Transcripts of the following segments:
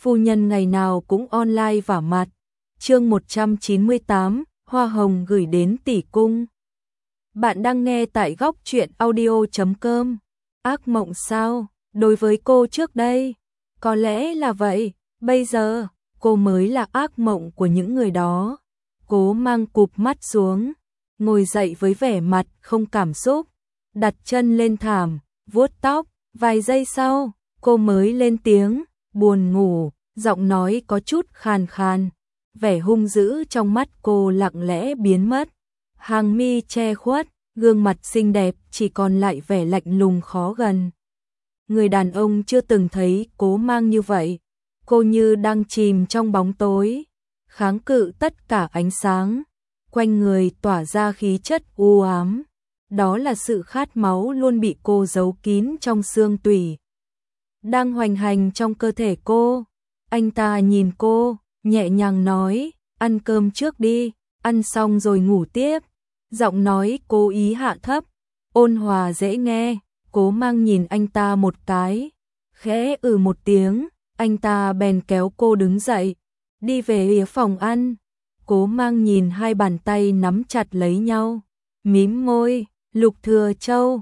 phu nhân ngày nào cũng online vả mặt. Chương 198, hoa hồng gửi đến tỷ cung. Bạn đang nghe tại góc truyện audio.com. Ác mộng sao? Đối với cô trước đây, có lẽ là vậy, bây giờ, cô mới là ác mộng của những người đó. Cố Mang cụp mắt xuống, ngồi dậy với vẻ mặt không cảm xúc, đặt chân lên thảm, vuốt tóc, vài giây sau, cô mới lên tiếng, buồn ngủ, giọng nói có chút khàn khàn, vẻ hung dữ trong mắt cô lặng lẽ biến mất, hàng mi che khuất, gương mặt xinh đẹp chỉ còn lại vẻ lạnh lùng khó gần. Người đàn ông chưa từng thấy Cố Mang như vậy, cô như đang chìm trong bóng tối, kháng cự tất cả ánh sáng, quanh người tỏa ra khí chất u ám, đó là sự khát máu luôn bị cô giấu kín trong xương tủy, đang hoành hành trong cơ thể cô. Anh ta nhìn cô, nhẹ nhàng nói, ăn cơm trước đi, ăn xong rồi ngủ tiếp. Giọng nói cố ý hạ thấp, ôn hòa dễ nghe. Cố Mang nhìn anh ta một cái, khẽ một tiếng, anh ta bèn kéo cô đứng dậy, đi về phía phòng ăn. Cố Mang nhìn hai bàn tay nắm chặt lấy nhau, mím môi, Lục Thừa Châu,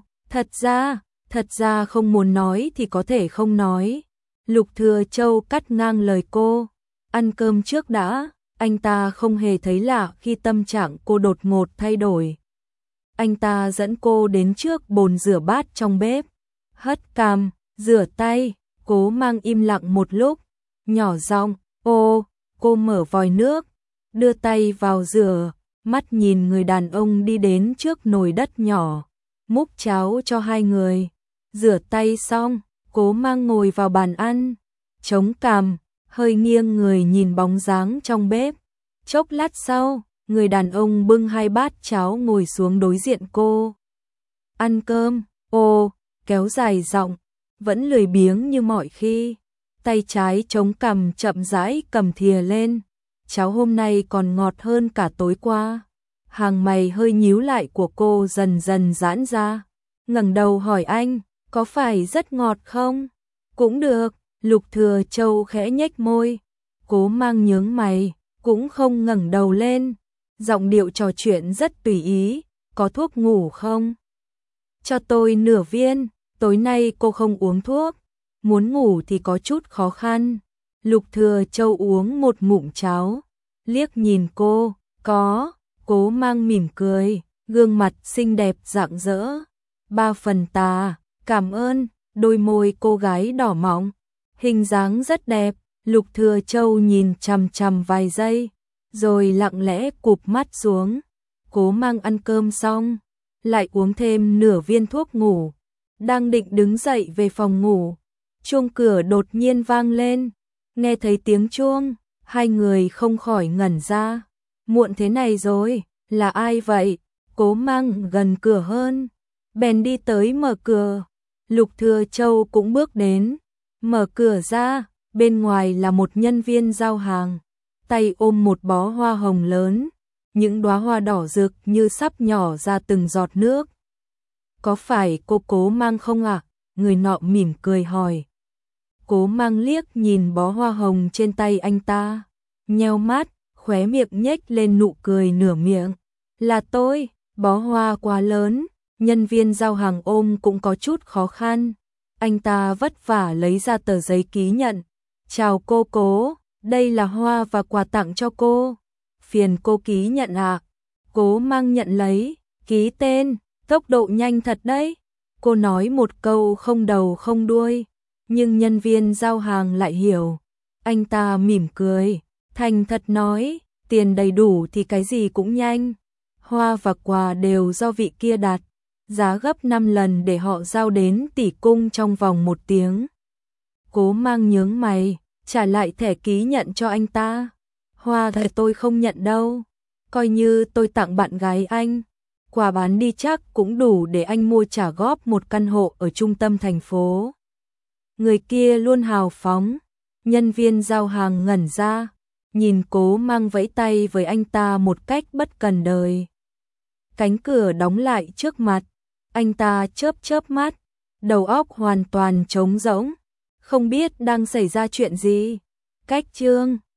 thật ra không muốn nói thì có thể không nói. Lục Thừa Châu cắt ngang lời cô, ăn cơm trước đã. Anh ta không hề thấy lạ khi tâm trạng cô đột ngột thay đổi. Anh ta dẫn cô đến trước bồn rửa bát trong bếp, hất cằm, rửa tay. Cố Mang im lặng một lúc, nhỏ giọng, ô. Cô mở vòi nước, đưa tay vào rửa, mắt nhìn người đàn ông đi đến trước nồi đất nhỏ, múc cháo cho hai người. Rửa tay xong, Cố Mang ngồi vào bàn ăn, chống cằm, hơi nghiêng người nhìn bóng dáng trong bếp. Chốc lát sau, người đàn ông bưng hai bát cháo ngồi xuống đối diện cô. Ăn cơm, kéo dài giọng, vẫn lười biếng như mọi khi. Tay trái chống cằm chậm rãi cầm thìa lên. Cháo hôm nay còn ngọt hơn cả tối qua. Hàng mày hơi nhíu lại của cô dần dần giãn ra. Ngẩng đầu hỏi anh, có phải rất ngọt không? Cũng được, Lục Thừa Châu khẽ nhếch môi. Cố Mang nhướng mày, cũng không ngẩng đầu lên. Giọng điệu trò chuyện rất tùy ý, có thuốc ngủ không? Cho tôi nửa viên, tối nay cô không uống thuốc, muốn ngủ thì có chút khó khăn. Lục Thừa Châu uống một ngụm cháo, liếc nhìn cô, có. Cố Mang mỉm cười, gương mặt xinh đẹp rạng rỡ. 3 phần tà, cảm ơn. Đôi môi cô gái đỏ mọng, hình dáng rất đẹp. Lục Thừa Châu nhìn chằm chằm vài giây, rồi lặng lẽ cụp mắt xuống. Cố Mang ăn cơm xong, lại uống thêm nửa viên thuốc ngủ. Đang định đứng dậy về phòng ngủ, chuông cửa đột nhiên vang lên. Nghe thấy tiếng chuông, hai người không khỏi ngẩn ra. Muộn thế này rồi, là ai vậy? Cố Mang gần cửa hơn, bèn đi tới mở cửa. Lục Thừa Châu cũng bước đến, mở cửa ra. Bên ngoài là một nhân viên giao hàng, tay ôm một bó hoa hồng lớn, những đóa hoa đỏ rực như sắp nhỏ ra từng giọt nước. Có phải cô Cố Mang không ạ? Người nọ mỉm cười hỏi. Cố Mang liếc nhìn bó hoa hồng trên tay anh ta, nheo mắt, khóe miệng nhếch lên nụ cười nửa miệng. Là tôi, bó hoa quá lớn, nhân viên giao hàng ôm cũng có chút khó khăn. Anh ta vất vả lấy ra tờ giấy ký nhận. Chào cô Cố, đây là hoa và quà tặng cho cô. Phiền cô ký nhận ạ. Cố Mang nhận lấy, ký tên, tốc độ nhanh thật đấy. Cô nói một câu không đầu không đuôi, nhưng nhân viên giao hàng lại hiểu. Anh ta mỉm cười, thành thật nói, tiền đầy đủ thì cái gì cũng nhanh. Hoa và quà đều do vị kia đặt, giá gấp 5 lần để họ giao đến tỷ cung trong vòng 1 tiếng. Cố Mang nhướng mày, trả lại thẻ ký nhận cho anh ta. Hoa thì tôi không nhận đâu, coi như tôi tặng bạn gái anh. Quà bán đi chắc cũng đủ để anh mua trả góp một căn hộ ở trung tâm thành phố. Người kia luôn hào phóng. Nhân viên giao hàng ngẩn ra, nhìn Cố Mang vẫy tay với anh ta một cách bất cần đời. Cánh cửa đóng lại trước mặt, anh ta chớp chớp mắt, đầu óc hoàn toàn trống rỗng, không biết đang xảy ra chuyện gì. Cách chương